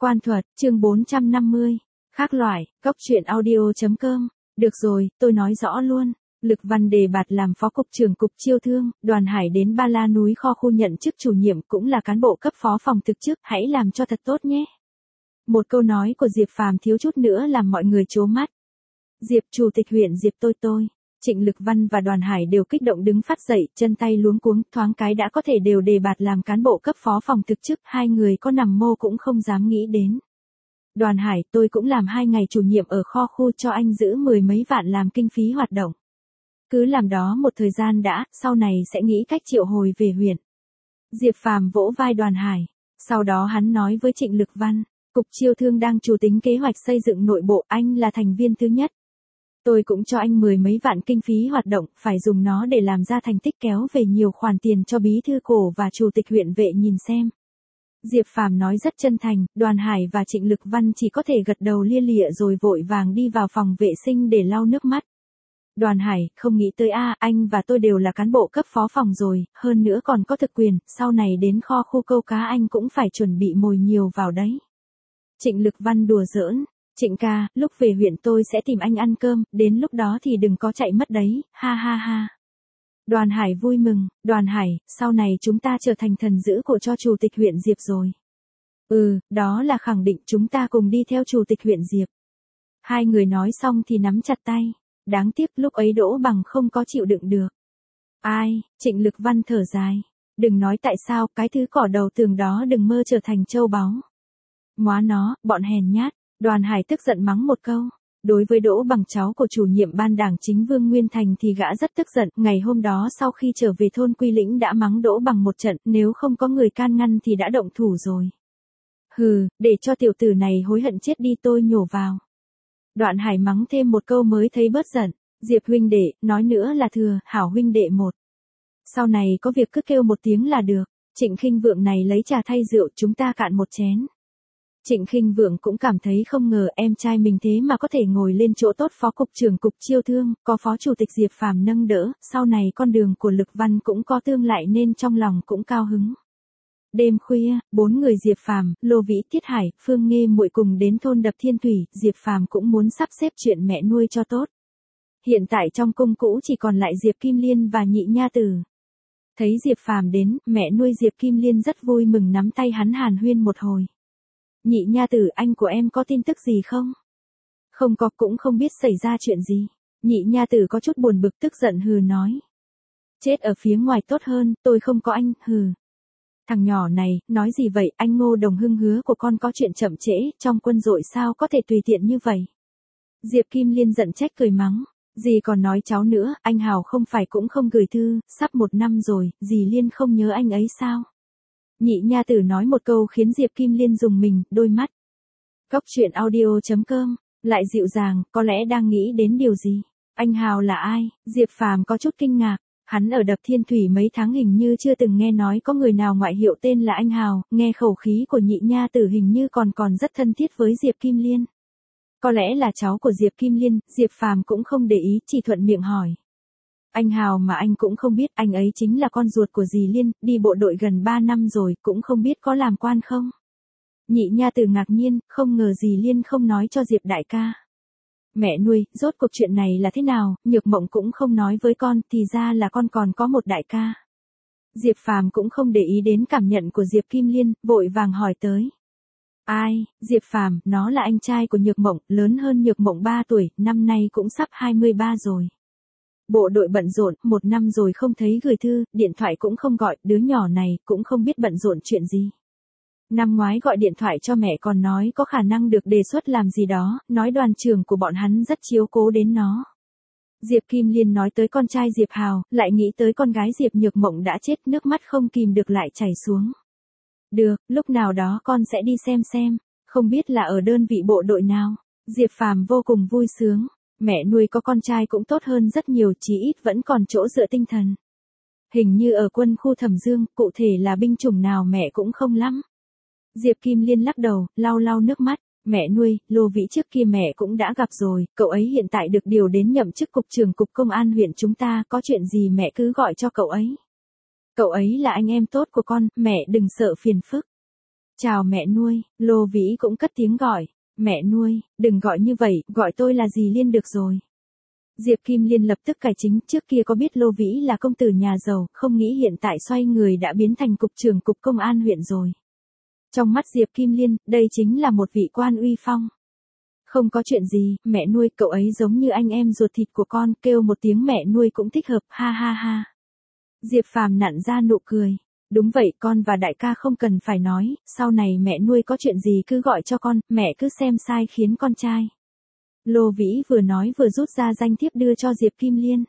Quan thuật, chương 450. Khác loại, góc truyện audio.com. Được rồi, tôi nói rõ luôn. Lực Văn đề bạt làm phó cục trưởng cục chiêu thương, Đoàn Hải đến Ba La núi kho khu nhận chức chủ nhiệm cũng là cán bộ cấp phó phòng thực chức, hãy làm cho thật tốt nhé. Một câu nói của Diệp Phàm thiếu chút nữa làm mọi người trố mắt. Diệp chủ tịch huyện Diệp tôi. Trịnh Lực Văn và Đoàn Hải đều kích động đứng phát dậy, chân tay luống cuống, thoáng cái đã có thể đều đề bạt làm cán bộ cấp phó phòng thực chức, hai người có nằm mô cũng không dám nghĩ đến. Đoàn Hải, tôi cũng làm 2 ngày chủ nhiệm ở kho khu cho anh giữ 10 mấy vạn làm kinh phí hoạt động. Cứ làm đó một thời gian đã, sau này sẽ nghĩ cách triệu hồi về huyện. Diệp Phàm vỗ vai Đoàn Hải, sau đó hắn nói với Trịnh Lực Văn, cục chiêu thương đang chủ tính kế hoạch xây dựng nội bộ, anh là thành viên thứ nhất. Tôi cũng cho anh 10 mấy vạn kinh phí hoạt động, phải dùng nó để làm ra thành tích kéo về nhiều khoản tiền cho bí thư cổ và chủ tịch huyện vệ nhìn xem. Diệp Phàm nói rất chân thành, Đoàn Hải và Trịnh Lực Văn chỉ có thể gật đầu lia lịa rồi vội vàng đi vào phòng vệ sinh để lau nước mắt. Đoàn Hải, không nghĩ tới anh và tôi đều là cán bộ cấp phó phòng rồi, hơn nữa còn có thực quyền, sau này đến kho khu câu cá anh cũng phải chuẩn bị mồi nhiều vào đấy. Trịnh Lực Văn đùa giỡn, Trịnh ca, lúc về huyện tôi sẽ tìm anh ăn cơm, đến lúc đó thì đừng có chạy mất đấy, ha ha ha. Đoàn Hải vui mừng, Đoàn Hải, sau này chúng ta trở thành thần giữ của cho chủ tịch huyện Diệp rồi. Đó là khẳng định, chúng ta cùng đi theo chủ tịch huyện Diệp. Hai người nói xong thì nắm chặt tay, đáng tiếc lúc ấy Đỗ Bằng không có chịu đựng được. Ai, Trịnh Lực Văn thở dài, đừng nói tại sao, cái thứ cỏ đầu tường đó đừng mơ trở thành châu báu. Móa nó, bọn hèn nhát. Đoàn Hải tức giận mắng một câu. Đối với Đỗ Bằng cháu của chủ nhiệm ban đảng chính Vương Nguyên Thành thì gã rất tức giận, ngày hôm đó sau khi trở về thôn Quy Lĩnh đã mắng Đỗ Bằng một trận, nếu không có người can ngăn thì đã động thủ rồi. Để cho tiểu tử này hối hận chết đi tôi nhổ vào. Đoàn Hải mắng thêm một câu mới thấy bớt giận, Diệp huynh đệ, nói nữa là thừa, hảo huynh đệ một. Sau này có việc cứ kêu một tiếng là được, Trịnh Khinh Vượng này lấy trà thay rượu, chúng ta cạn một chén. Trịnh Khinh Vượng cũng cảm thấy không ngờ em trai mình thế mà có thể ngồi lên chỗ tốt phó cục trưởng cục chiêu thương, có phó chủ tịch Diệp Phàm nâng đỡ, sau này con đường của Lực Văn cũng có tương lại nên trong lòng cũng cao hứng. Đêm khuya, 4 người Diệp Phàm, Lô Vĩ, Tiết Hải, Phương Nghê muội cùng đến thôn Đập Thiên Thủy, Diệp Phàm cũng muốn sắp xếp chuyện mẹ nuôi cho tốt. Hiện tại trong cung cũ chỉ còn lại Diệp Kim Liên và Nhị Nha Tử. Thấy Diệp Phàm đến, mẹ nuôi Diệp Kim Liên rất vui mừng nắm tay hắn hàn huyên một hồi. Nhị Nha Tử, anh của em có tin tức gì không? Không có, cũng không biết xảy ra chuyện gì. Nhị Nha Tử có chút buồn bực tức giận nói. Chết ở phía ngoài tốt hơn, tôi không có anh, Thằng nhỏ này, nói gì vậy, anh Ngô Đồng Hưng hứa của con có chuyện chậm trễ, trong quân đội sao có thể tùy tiện như vậy? Diệp Kim Liên giận trách cười mắng. Dì còn nói cháu nữa, anh Hào không phải cũng không gửi thư, sắp 1 năm rồi, dì Liên không nhớ anh ấy sao? Nhị Nha Tử nói một câu khiến Diệp Kim Liên rùng mình, đôi mắt. Góc truyện audio.com, lại dịu dàng, có lẽ đang nghĩ đến điều gì. Anh Hào là ai? Diệp Phàm có chút kinh ngạc, hắn ở Đập Thiên Thủy mấy tháng hình như chưa từng nghe nói có người nào ngoại hiệu tên là anh Hào, nghe khẩu khí của Nhị Nha Tử hình như còn rất thân thiết với Diệp Kim Liên. Có lẽ là cháu của Diệp Kim Liên, Diệp Phàm cũng không để ý, chỉ thuận miệng hỏi. Anh Hào mà anh cũng không biết, anh ấy chính là con ruột của dì Liên, đi bộ đội gần 3 năm rồi, cũng không biết có làm quan không? Nhị Nha Tử ngạc nhiên, không ngờ dì Liên không nói cho Diệp đại ca. Mẹ nuôi, rốt cuộc chuyện này là thế nào, Nhược Mộng cũng không nói với con, thì ra là con còn có một đại ca. Diệp Phàm cũng không để ý đến cảm nhận của Diệp Kim Liên, vội vàng hỏi tới. Ai, Diệp Phàm, nó là anh trai của Nhược Mộng, lớn hơn Nhược Mộng 3 tuổi, năm nay cũng sắp 23 rồi. Bộ đội bận rộn, 1 năm rồi không thấy gửi thư, điện thoại cũng không gọi, đứa nhỏ này cũng không biết bận rộn chuyện gì. Năm ngoái gọi điện thoại cho mẹ còn nói có khả năng được đề xuất làm gì đó, nói đoàn trưởng của bọn hắn rất chiếu cố đến nó. Diệp Kim Liên nói tới con trai Diệp Hào, lại nghĩ tới con gái Diệp Nhược Mộng đã chết, nước mắt không kìm được lại chảy xuống. Được, lúc nào đó con sẽ đi xem, không biết là ở đơn vị bộ đội nào. Diệp Phàm vô cùng vui sướng. Mẹ nuôi có con trai cũng tốt hơn rất nhiều, chí ít vẫn còn chỗ dựa tinh thần. Hình như ở quân khu Thẩm Dương, cụ thể là binh chủng nào mẹ cũng không lắm. Diệp Kim Liên lắc đầu, lau nước mắt. Mẹ nuôi, Lô Vĩ trước kia mẹ cũng đã gặp rồi, cậu ấy hiện tại được điều đến nhậm chức cục trưởng cục công an huyện chúng ta, có chuyện gì mẹ cứ gọi cho cậu ấy. Cậu ấy là anh em tốt của con, mẹ đừng sợ phiền phức. Chào mẹ nuôi, Lô Vĩ cũng cất tiếng gọi. Mẹ nuôi, đừng gọi như vậy, gọi tôi là dì Liên được rồi. Diệp Kim Liên lập tức cải chính, trước kia có biết Lô Vĩ là công tử nhà giàu, không nghĩ hiện tại xoay người đã biến thành cục trưởng cục công an huyện rồi. Trong mắt Diệp Kim Liên, đây chính là một vị quan uy phong. Không có chuyện gì, mẹ nuôi, cậu ấy giống như anh em ruột thịt của con, kêu một tiếng mẹ nuôi cũng thích hợp, ha ha ha. Diệp Phàm nặn ra nụ cười. Đúng vậy, con và đại ca không cần phải nói, sau này mẹ nuôi có chuyện gì cứ gọi cho con, mẹ cứ xem sai khiến con trai. Lô Vĩ vừa nói vừa rút ra danh thiếp đưa cho Diệp Kim Liên.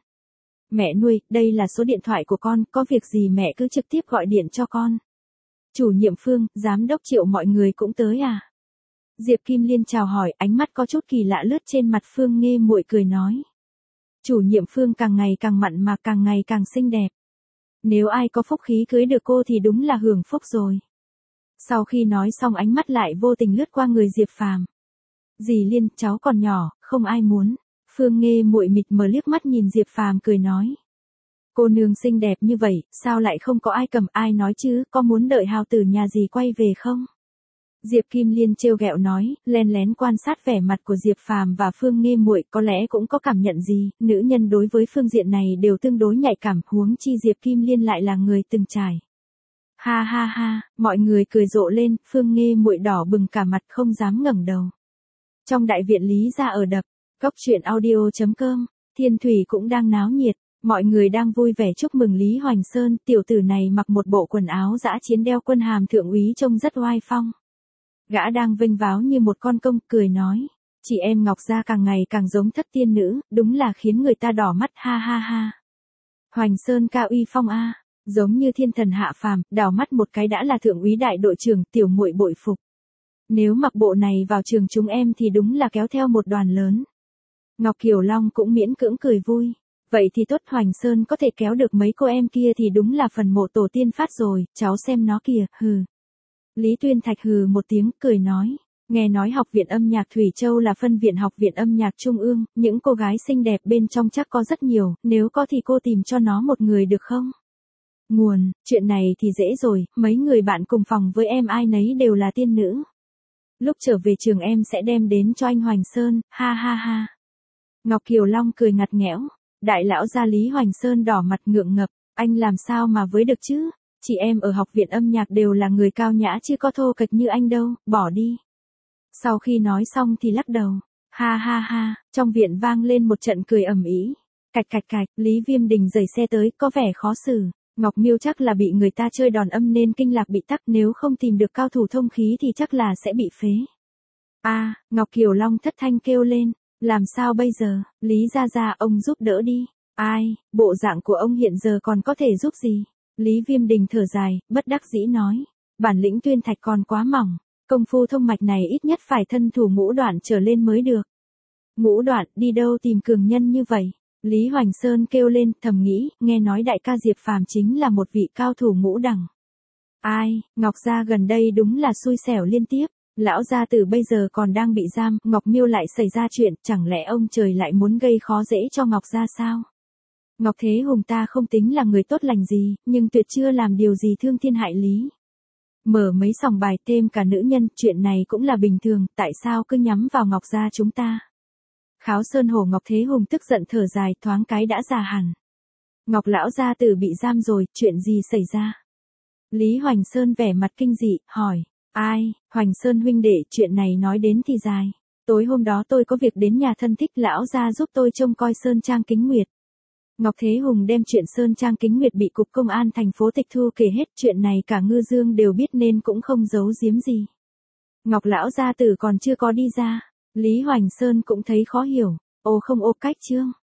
Mẹ nuôi, đây là số điện thoại của con, có việc gì mẹ cứ trực tiếp gọi điện cho con. Chủ nhiệm Phương, giám đốc Triệu mọi người cũng tới à? Diệp Kim Liên chào hỏi, ánh mắt có chút kỳ lạ lướt trên mặt Phương Nghê Muội cười nói. Chủ nhiệm Phương càng ngày càng mặn mà càng ngày càng xinh đẹp. Nếu ai có phúc khí cưới được cô thì đúng là hưởng phúc rồi. Sau khi nói xong ánh mắt lại vô tình lướt qua người Diệp Phàm. Dì Liên, cháu còn nhỏ, không ai muốn. Phương Nghê Muội mịt mờ liếc mắt nhìn Diệp Phàm cười nói. Cô nương xinh đẹp như vậy, sao lại không có ai cầm, ai nói chứ, có muốn đợi hào tử nhà dì quay về không? Diệp Kim Liên trêu ghẹo nói, len lén quan sát vẻ mặt của Diệp Phàm và Phương Nghê Muội, có lẽ cũng có cảm nhận gì, nữ nhân đối với phương diện này đều tương đối nhạy cảm, huống chi Diệp Kim Liên lại là người từng trải. Ha ha ha, mọi người cười rộ lên, Phương Nghê Muội đỏ bừng cả mặt không dám ngẩng đầu. Trong đại viện Lý gia ở đập, Cốc Truyện Audio.com, Thiên Thủy cũng đang náo nhiệt, mọi người đang vui vẻ chúc mừng Lý Hoành Sơn, tiểu tử này mặc một bộ quần áo dã chiến đeo quân hàm thượng úy trông rất oai phong. Gã đang vênh váo như một con công, cười nói, chị em Ngọc Gia càng ngày càng giống thất tiên nữ, đúng là khiến người ta đỏ mắt, ha ha ha. Hoành Sơn ca uy phong a, giống như thiên thần hạ phàm, đảo mắt một cái đã là thượng úy đại đội trưởng, tiểu muội bội phục. Nếu mặc bộ này vào trường chúng em thì đúng là kéo theo một đoàn lớn. Ngọc Kiều Long cũng miễn cưỡng cười vui. Vậy thì tốt, Hoành Sơn có thể kéo được mấy cô em kia thì đúng là phần mộ tổ tiên phát rồi, cháu xem nó kìa, hừ. Lý Tuyên Thạch hừ một tiếng, cười nói, nghe nói học viện âm nhạc Thủy Châu là phân viện học viện âm nhạc Trung ương, những cô gái xinh đẹp bên trong chắc có rất nhiều, nếu có thì cô tìm cho nó một người được không? Nguồn, chuyện này thì dễ rồi, mấy người bạn cùng phòng với em ai nấy đều là tiên nữ. Lúc trở về trường em sẽ đem đến cho anh Hoành Sơn, ha ha ha. Ngọc Kiều Long cười ngặt nghẽo, đại lão gia Lý Hoành Sơn đỏ mặt ngượng ngập, anh làm sao mà với được chứ? Chị em ở học viện âm nhạc đều là người cao nhã chứ có thô kệch như anh đâu, bỏ đi. Sau khi nói xong thì lắc đầu, ha ha ha, trong viện vang lên một trận cười ầm ĩ. Cạch cạch cạch, Lý Viêm Đình giày xe tới, có vẻ khó xử. Ngọc Miêu chắc là bị người ta chơi đòn âm nên kinh lạc bị tắc, nếu không tìm được cao thủ thông khí thì chắc là sẽ bị phế. A, Ngọc Kiều Long thất thanh kêu lên, làm sao bây giờ, Lý gia gia ông giúp đỡ đi. Ai, bộ dạng của ông hiện giờ còn có thể giúp gì? Lý Viêm Đình thở dài, bất đắc dĩ nói, bản lĩnh Tuyên Thạch còn quá mỏng, công phu thông mạch này ít nhất phải thân thủ Ngũ Đoạn trở lên mới được. Ngũ Đoạn, đi đâu tìm cường nhân như vậy? Lý Hoành Sơn kêu lên, thầm nghĩ, nghe nói đại ca Diệp Phàm chính là một vị cao thủ ngũ đẳng. Ai, Ngọc gia gần đây đúng là xui xẻo liên tiếp, lão gia tử bây giờ còn đang bị giam, Ngọc Miêu lại xảy ra chuyện, chẳng lẽ ông trời lại muốn gây khó dễ cho Ngọc gia sao? Ngọc Thế Hùng ta không tính là người tốt lành gì, nhưng tuyệt chưa làm điều gì thương thiên hại lý. Mở mấy sòng bài thêm cả nữ nhân, chuyện này cũng là bình thường, tại sao cứ nhắm vào Ngọc gia chúng ta? Kháo Sơn Hổ Ngọc Thế Hùng tức giận thở dài, thoáng cái đã già hẳn. Ngọc lão gia tử bị giam rồi, chuyện gì xảy ra? Lý Hoành Sơn vẻ mặt kinh dị, hỏi, ai, Hoành Sơn huynh đệ, chuyện này nói đến thì dài. Tối hôm đó tôi có việc đến nhà thân thích lão gia giúp tôi trông coi Sơn Trang Kính Nguyệt. Ngọc Thế Hùng đem chuyện Sơn Trang Kính Nguyệt bị cục công an thành phố tịch thu kể hết, chuyện này cả Ngư Dương đều biết nên cũng không giấu giếm gì. Ngọc lão gia tử còn chưa có đi ra, Lý Hoành Sơn cũng thấy khó hiểu, ô không ô cách chương.